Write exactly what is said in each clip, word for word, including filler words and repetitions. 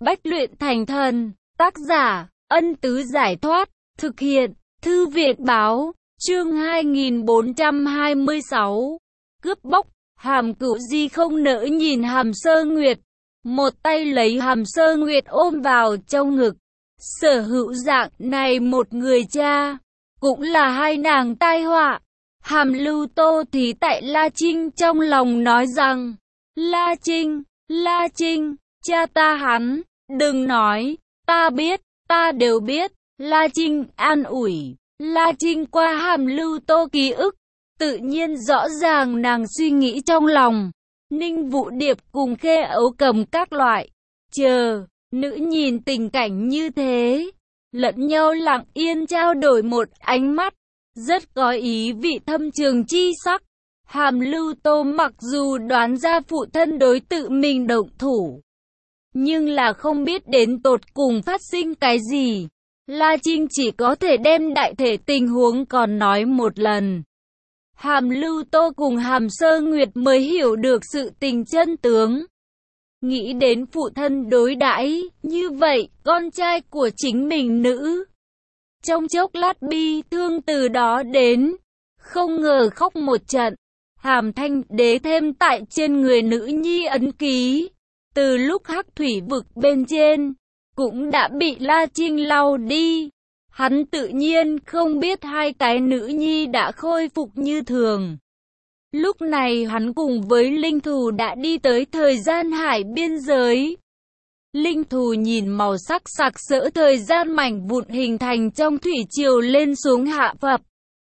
Bách luyện thành thần, tác giả, Ân Tứ Giải Thoát, thực hiện, Thư viện Báo, chương hai nghìn bốn trăm hai mươi sáu, cướp bóc, Hàm Cửu Di không nỡ nhìn Hàm Sơ Nguyệt, một tay lấy Hàm Sơ Nguyệt ôm vào trong ngực. Sở Hữu dạng này một người cha, cũng là hai nàng tai họa. Hàm Lưu Tô thì tại La Trinh trong lòng nói rằng, La Trinh, La Trinh, cha ta hắn, đừng nói, ta biết, ta đều biết. La Trinh an ủi, La Trinh qua Hàm Lưu Tô ký ức, tự nhiên rõ ràng nàng suy nghĩ trong lòng. Ninh Vũ Điệp cùng Khê Ấu Cầm các loại, chờ, nữ nhìn tình cảnh như thế, lẫn nhau lặng yên trao đổi một ánh mắt, rất có ý vị thâm trường chi sắc. Hàm Lưu Tô mặc dù đoán ra phụ thân đối tự mình động thủ, nhưng là không biết đến tột cùng phát sinh cái gì. La Trinh chỉ có thể đem đại thể tình huống còn nói một lần. Hàm Lưu Tô cùng Hàm Sơ Nguyệt mới hiểu được sự tình chân tướng. Nghĩ đến phụ thân đối đãi như vậy con trai của chính mình nữ, trong chốc lát bi thương từ đó đến, không ngờ khóc một trận. Hàm Thanh Đế thêm tại trên người nữ nhi ấn ký, từ lúc Hắc Thủy vực bên trên, cũng đã bị La Trinh lau đi. Hắn tự nhiên không biết hai cái nữ nhi đã khôi phục như thường. Lúc này hắn cùng với Linh Thù đã đi tới thời gian hải biên giới. Linh Thù nhìn màu sắc sặc sỡ thời gian mảnh vụn hình thành trong thủy triều lên xuống hạ phập.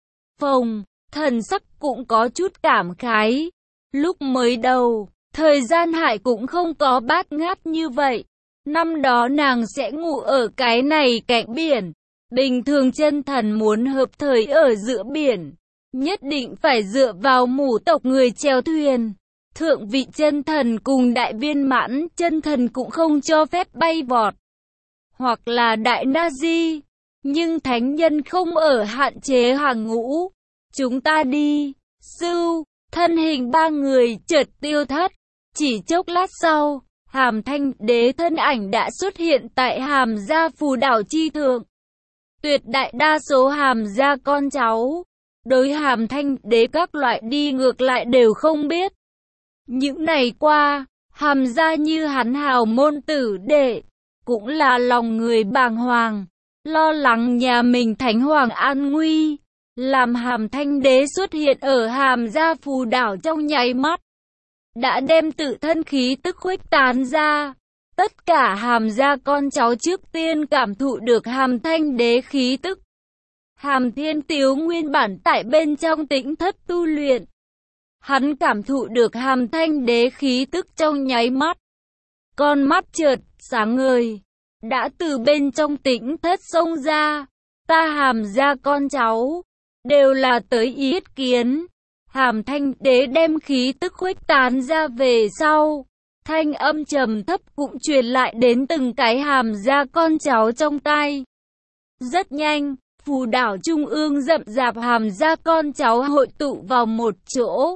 Phồng, thần sắc cũng có chút cảm khái. Lúc mới đầu, thời gian hải cũng không có bát ngát như vậy. Năm đó nàng sẽ ngủ ở cái này cạnh biển. Bình thường chân thần muốn hợp thời ở giữa biển, nhất định phải dựa vào mù tộc người chèo thuyền. Thượng vị chân thần cùng đại viên mãn chân thần cũng không cho phép bay vọt, hoặc là đại na di. Nhưng thánh nhân không ở hạn chế hàng ngũ. Chúng ta đi. Sưu, thân hình ba người chợt tiêu thất. Chỉ chốc lát sau, Hàm Thanh Đế thân ảnh đã xuất hiện tại Hàm gia phù đảo chi thượng. Tuyệt đại đa số Hàm gia con cháu, đối Hàm Thanh Đế các loại đi ngược lại đều không biết. Những ngày qua, Hàm gia như hắn hào môn tử đệ, cũng là lòng người bàng hoàng, lo lắng nhà mình thánh hoàng an nguy. Làm Hàm Thanh Đế xuất hiện ở Hàm gia phù đảo trong nháy mắt, đã đem tự thân khí tức khuếch tán ra. Tất cả Hàm gia con cháu trước tiên cảm thụ được Hàm Thanh Đế khí tức. Hàm Thiên Tiếu nguyên bản tại bên trong tĩnh thất tu luyện. Hắn cảm thụ được Hàm Thanh Đế khí tức trong nháy mắt. Con mắt chợt sáng ngời, đã từ bên trong tĩnh thất xông ra. Ta Hàm gia con cháu, đều là tới ý kiến. Hàm Thanh Đế đem khí tức khuếch tán ra về sau, thanh âm trầm thấp cũng truyền lại đến từng cái Hàm gia con cháu trong tai. Rất nhanh, phù đảo trung ương rậm rạp Hàm gia con cháu hội tụ vào một chỗ.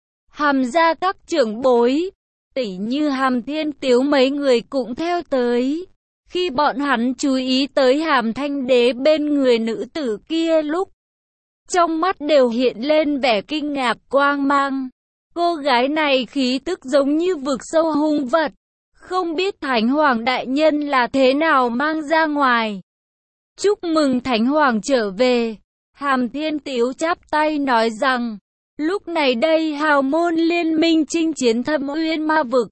Hàm gia các trưởng bối, tỉ như Hàm Thiên Tiếu mấy người cũng theo tới. Khi bọn hắn chú ý tới Hàm Thanh Đế bên người nữ tử kia lúc, trong mắt đều hiện lên vẻ kinh ngạc quang mang. Cô gái này khí tức giống như vực sâu hung vật, không biết Thánh Hoàng đại nhân là thế nào mang ra ngoài. Chúc mừng Thánh Hoàng trở về. Hàm Thiên Tiếu chắp tay nói rằng, lúc này đây hào môn liên minh chinh chiến Thâm Uyên ma vực.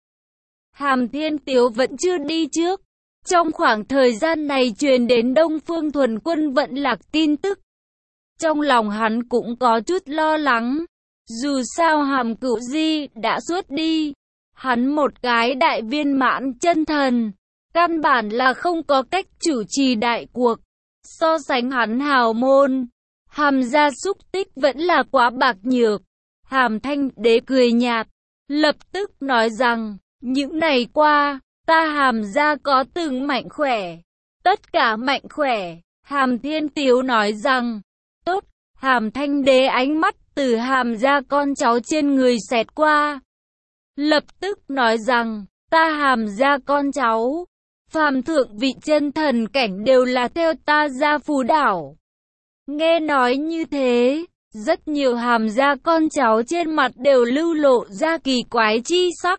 Hàm Thiên Tiếu vẫn chưa đi trước. Trong khoảng thời gian này truyền đến Đông Phương Thuần Quân vận lạc tin tức, trong lòng hắn cũng có chút lo lắng. Dù sao Hàm Cửu Di đã xuất đi, hắn một cái đại viên mãn chân thần, căn bản là không có cách chủ trì đại cuộc. So sánh hắn hào môn, Hàm gia xúc tích vẫn là quá bạc nhược. Hàm Thanh Đế cười nhạt, lập tức nói rằng, những ngày qua, ta Hàm gia có từng mạnh khỏe, tất cả mạnh khỏe. Hàm Thiên Tiếu nói rằng, tốt. Hàm Thanh Đế ánh mắt từ Hàm gia con cháu trên người xẹt qua, lập tức nói rằng, ta Hàm gia con cháu, phàm thượng vị chân thần cảnh đều là theo ta ra Phù Đảo. Nghe nói như thế, rất nhiều Hàm gia con cháu trên mặt đều lưu lộ ra kỳ quái chi sắc.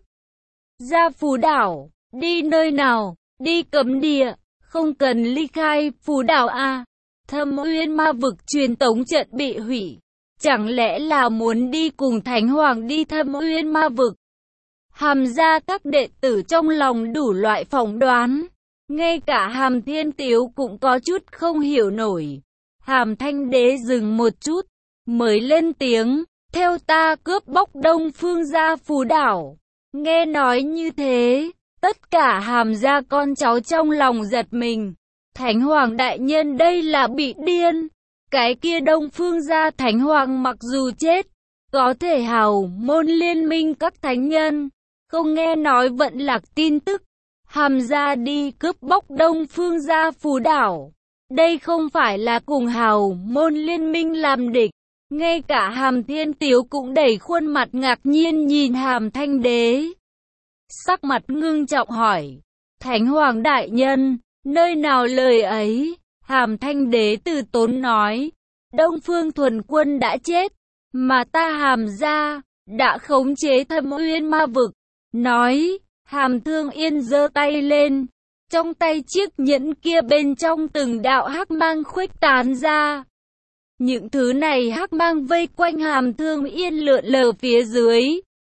Ra Phù Đảo, đi nơi nào? Đi cấm địa, không cần ly khai Phù Đảo à? Thâm Uyên ma vực truyền tống trận bị hủy, chẳng lẽ là muốn đi cùng Thánh Hoàng đi Thâm Uyên ma vực? Hàm gia các đệ tử trong lòng đủ loại phỏng đoán, ngay cả Hàm Thiên Tiếu cũng có chút không hiểu nổi. Hàm Thanh Đế dừng một chút, mới lên tiếng, theo ta cướp bóc Đông Phương gia Phù Đảo. Nghe nói như thế, tất cả Hàm gia con cháu trong lòng giật mình. Thánh Hoàng đại nhân đây là bị điên. Cái kia Đông Phương gia Thánh Hoàng mặc dù chết, có thể hào môn liên minh các thánh nhân, không nghe nói vận lạc tin tức. Hàm gia đi cướp bóc Đông Phương gia Phù Đảo. Đây không phải là cùng hào môn liên minh làm địch. Ngay cả Hàm Thiên Tiếu cũng đẩy khuôn mặt ngạc nhiên nhìn Hàm Thanh Đế. Sắc mặt ngưng trọng hỏi, Thánh Hoàng đại nhân, nơi nào lời ấy? Hàm Thanh Đế từ tốn nói, Đông Phương Thuần Quân đã chết, mà ta Hàm gia đã khống chế Thâm Uyên ma vực. Nói, Hàm Thương Yên giơ tay lên, trong tay chiếc nhẫn kia bên trong từng đạo hắc mang khuếch tán ra. Những thứ này hắc mang vây quanh Hàm Thương Yên lượn lờ phía dưới,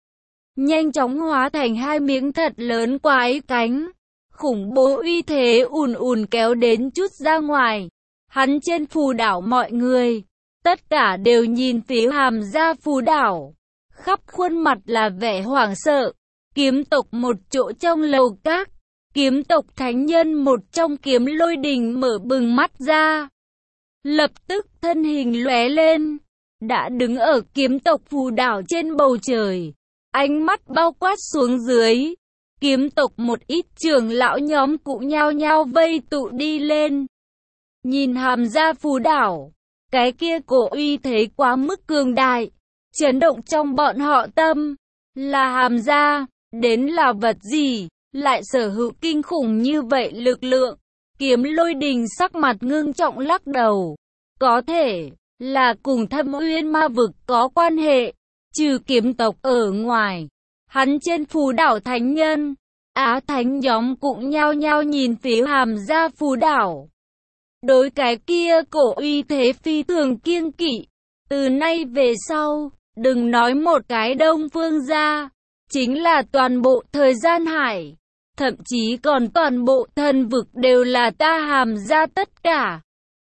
nhanh chóng hóa thành hai miếng thật lớn quái cánh. Khủng bố uy thế ùn ùn kéo đến chút ra ngoài. Hắn trên Phù Đảo mọi người, tất cả đều nhìn phía Hàm gia Phù Đảo. Khắp khuôn mặt là vẻ hoảng sợ. Kiếm tộc một chỗ trong lầu các, kiếm tộc thánh nhân một trong Kiếm Lôi Đình mở bừng mắt ra. Lập tức thân hình lóe lên, đã đứng ở kiếm tộc Phù Đảo trên bầu trời. Ánh mắt bao quát xuống dưới. Kiếm tộc một ít trưởng lão nhóm cũng nhao nhao vây tụ đi lên. Nhìn Hàm gia Phù Đảo, cái kia cổ uy thế quá mức cường đại, chấn động trong bọn họ tâm. Là Hàm gia, đến là vật gì, lại sở hữu kinh khủng như vậy lực lượng? Kiếm Lôi Đình sắc mặt ngưng trọng lắc đầu. Có thể là cùng Thâm Uyên ma vực có quan hệ, trừ kiếm tộc ở ngoài. Hắn trên Phù Đảo thánh nhân, Á thánh nhóm cũng nhao nhao nhìn phía Hàm gia Phù Đảo. Đối cái kia cổ uy thế phi thường kiêng kỵ. Từ nay về sau, đừng nói một cái Đông Phương gia, chính là toàn bộ thời gian hải, thậm chí còn toàn bộ thần vực đều là ta Hàm gia tất cả.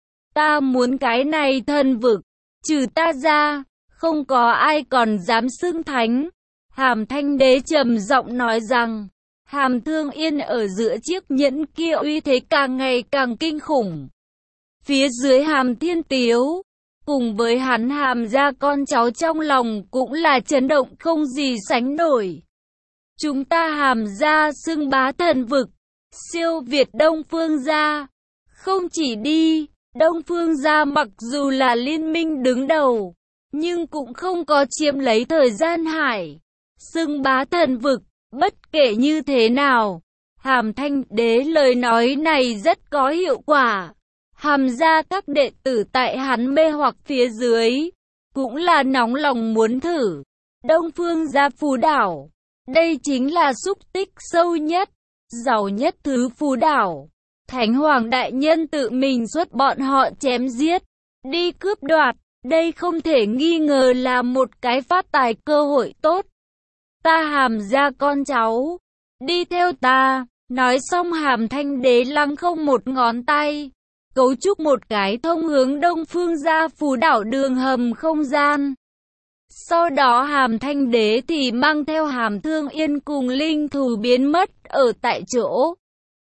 Ta muốn cái này thần vực, trừ ta ra, không có ai còn dám xưng thánh. Hàm Thanh Đế trầm giọng nói rằng, Hàm Thương Yên ở giữa chiếc nhẫn kia uy thế càng ngày càng kinh khủng. Phía dưới Hàm Thiên Tiếu, cùng với hắn Hàm gia con cháu trong lòng cũng là chấn động không gì sánh nổi. Chúng ta Hàm gia xưng bá thần vực, siêu việt Đông Phương gia. Không chỉ đi, Đông Phương gia mặc dù là liên minh đứng đầu, nhưng cũng không có chiếm lấy thời gian hải. Xưng bá thần vực, bất kể như thế nào, Hàm Thanh Đế lời nói này rất có hiệu quả. Hàm gia các đệ tử tại hắn mê hoặc phía dưới, cũng là nóng lòng muốn thử. Đông Phương gia Phù Đảo, đây chính là xúc tích sâu nhất, giàu nhất thứ Phù Đảo. Thánh Hoàng đại nhân tự mình xuất bọn họ chém giết, đi cướp đoạt, đây không thể nghi ngờ là một cái phát tài cơ hội tốt. Ta Hàm gia con cháu, đi theo ta. Nói xong Hàm Thanh Đế lăng không một ngón tay, cấu trúc một cái thông hướng Đông Phương gia Phù Đảo đường hầm không gian. Sau đó Hàm Thanh Đế thì mang theo Hàm Thương Yên cùng linh thù biến mất ở tại chỗ,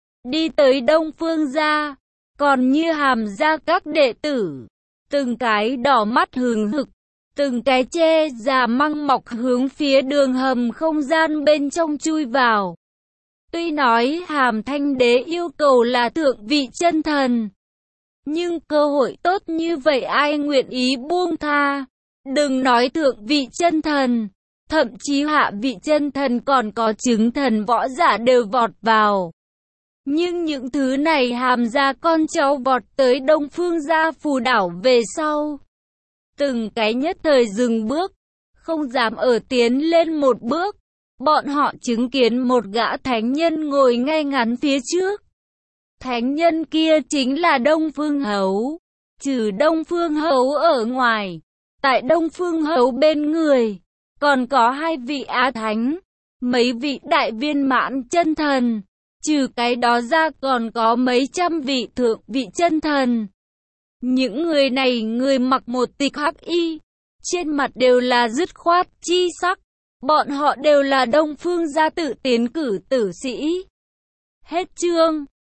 đi tới Đông Phương gia. Còn như Hàm gia các đệ tử, từng cái đỏ mắt hừng hực, từng cái che già măng mọc hướng phía đường hầm không gian bên trong chui vào. Tuy nói Hàm Thanh Đế yêu cầu là thượng vị chân thần, nhưng cơ hội tốt như vậy ai nguyện ý buông tha. Đừng nói thượng vị chân thần, thậm chí hạ vị chân thần còn có chứng thần võ giả đều vọt vào. Nhưng những thứ này hàm ra con cháu vọt tới Đông Phương Gia Phù đảo về sau. Từng cái nhất thời dừng bước, không dám ở tiến lên một bước. Bọn họ chứng kiến một gã thánh nhân ngồi ngay ngắn phía trước. Thánh nhân kia chính là Đông Phương Hấu. Trừ Đông Phương Hấu ở ngoài, tại Đông Phương Hấu bên người, còn có hai vị Á Thánh, mấy vị đại viên mãn chân thần. Trừ cái đó ra còn có mấy trăm vị thượng vị chân thần. Những người này người mặc một tịch hắc y, trên mặt đều là dứt khoát chi sắc. Bọn họ đều là Đông Phương gia tự tiến cử tử sĩ. Hết chương.